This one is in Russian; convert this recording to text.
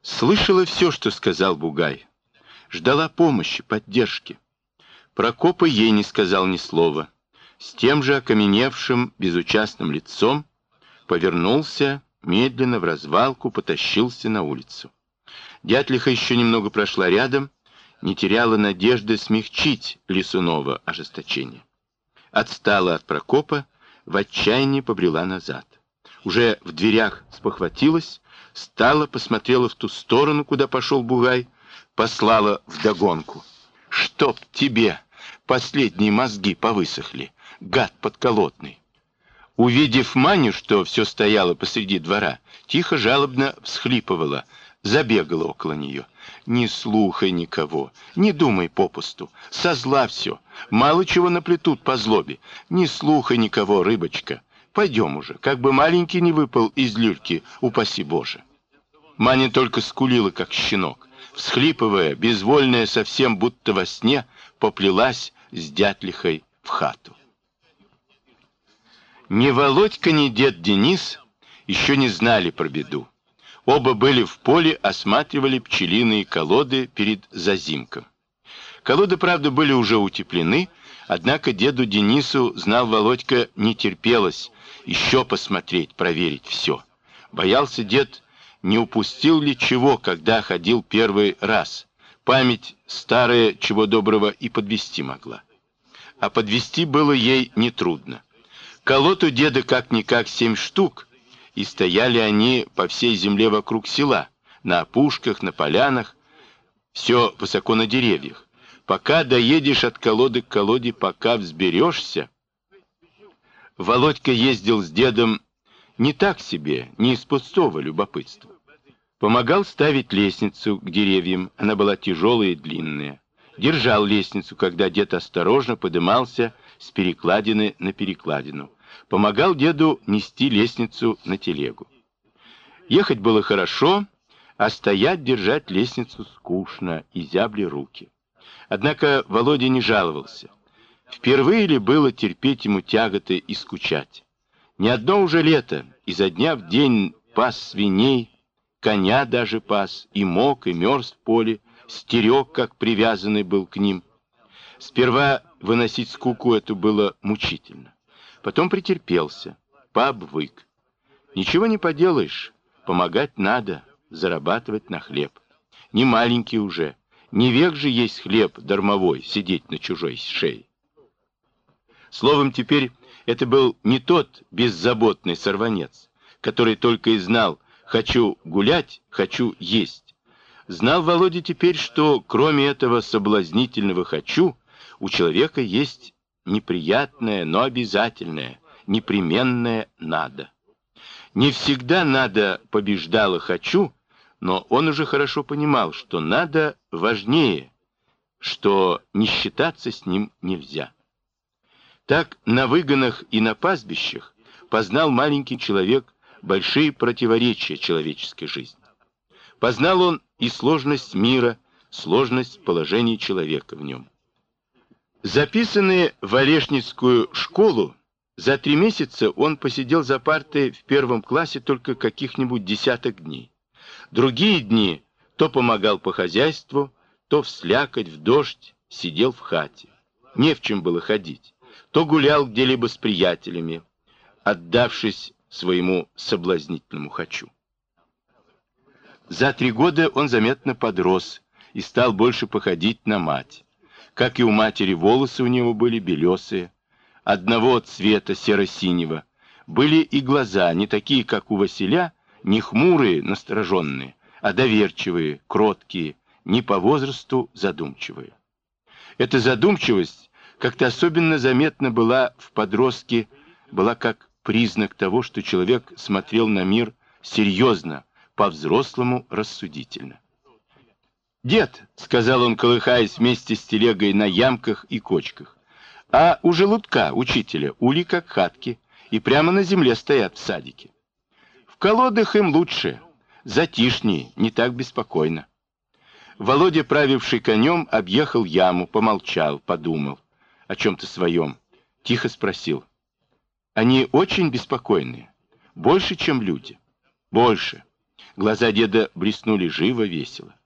Слышала все, что сказал Бугай. Ждала помощи, поддержки. Прокопа ей не сказал ни слова. С тем же окаменевшим, безучастным лицом повернулся, медленно в развалку потащился на улицу. Дятлиха еще немного прошла рядом, не теряла надежды смягчить Лисунова ожесточение. Отстала от Прокопа, в отчаянии побрела назад. Уже в дверях спохватилась, стала, посмотрела в ту сторону, куда пошел Бугай, послала вдогонку. «Чтоб тебе последние мозги повысохли, гад подколотный!» Увидев Маню, что все стояло посреди двора, тихо жалобно всхлипывала, забегала около нее. «Не слухай никого, не думай попусту, со зла все, мало чего наплетут по злобе. Не слухай никого, рыбочка, пойдем уже, как бы маленький не выпал из люльки, упаси Боже». Маня только скулила, как щенок, всхлипывая, безвольная совсем будто во сне, поплелась с Дятлихой в хату. Ни Володька, ни дед Денис еще не знали про беду. Оба были в поле, осматривали пчелиные колоды перед зазимком. Колоды, правда, были уже утеплены, однако деду Денису, знал Володька, не терпелось еще посмотреть, проверить все. Боялся дед, не упустил ли чего, когда ходил первый раз. Память старая, чего доброго, и подвести могла. А подвести было ей нетрудно. Колод у деда как-никак 7 штук, и стояли они по всей земле вокруг села, на опушках, на полянах, все высоко на деревьях. Пока доедешь от колоды к колоде, пока взберешься. Володька ездил с дедом не так себе, не из пустого любопытства. Помогал ставить лестницу к деревьям, она была тяжелая и длинная. Держал лестницу, когда дед осторожно подымался с перекладины на перекладину. Помогал деду нести лестницу на телегу. Ехать было хорошо, а стоять, держать лестницу скучно, и зябли руки. Однако Володя не жаловался. Впервые ли было терпеть ему тяготы и скучать? Не одно уже лето, изо дня в день пас свиней, коня даже пас, и мок, и мерз в поле, стерег, как привязанный был к ним. Сперва выносить скуку эту было мучительно. Потом претерпелся, пообвык. Ничего не поделаешь, помогать надо, зарабатывать на хлеб. Не маленький уже, не век же есть хлеб дармовой, сидеть на чужой шее. Словом, теперь это был не тот беззаботный сорванец, который только и знал: хочу гулять, хочу есть. Знал Володя теперь, что кроме этого соблазнительного «хочу» у человека есть неприятное, но обязательное, непременное «надо». Не всегда «надо» побеждало «хочу», но он уже хорошо понимал, что «надо» важнее, что не считаться с ним нельзя. Так на выгонах и на пастбищах познал маленький человек большие противоречия человеческой жизни. Познал он и сложность мира, сложность положения человека в нем. Записанный в Олешницкую школу, за 3 месяца он посидел за партой в 1 классе только каких-нибудь десяток дней. Другие дни то помогал по хозяйству, то в слякоть, в дождь сидел в хате. Не в чем было ходить. То гулял где-либо с приятелями, отдавшись своему соблазнительному «хочу». За 3 года он заметно подрос и стал больше походить на мать. Как и у матери, волосы у него были белесые, одного цвета серо-синего. Были и глаза, не такие, как у Василя, не хмурые, настороженные, а доверчивые, кроткие, не по возрасту задумчивые. Эта задумчивость как-то особенно заметна была в подростке, была как признак того, что человек смотрел на мир серьезно, по-взрослому рассудительно. «Дед», — сказал он, колыхаясь вместе с телегой на ямках и кочках, «а у желудка учителя ули как хатки, и прямо на земле стоят в садике. В колодах им лучше, затишней, не так беспокойно». Володя, правивший конем, объехал яму, помолчал, подумал о чем-то своем, тихо спросил: «Они очень беспокойные? Больше, чем люди?» «Больше. Глаза деда блеснули живо, весело.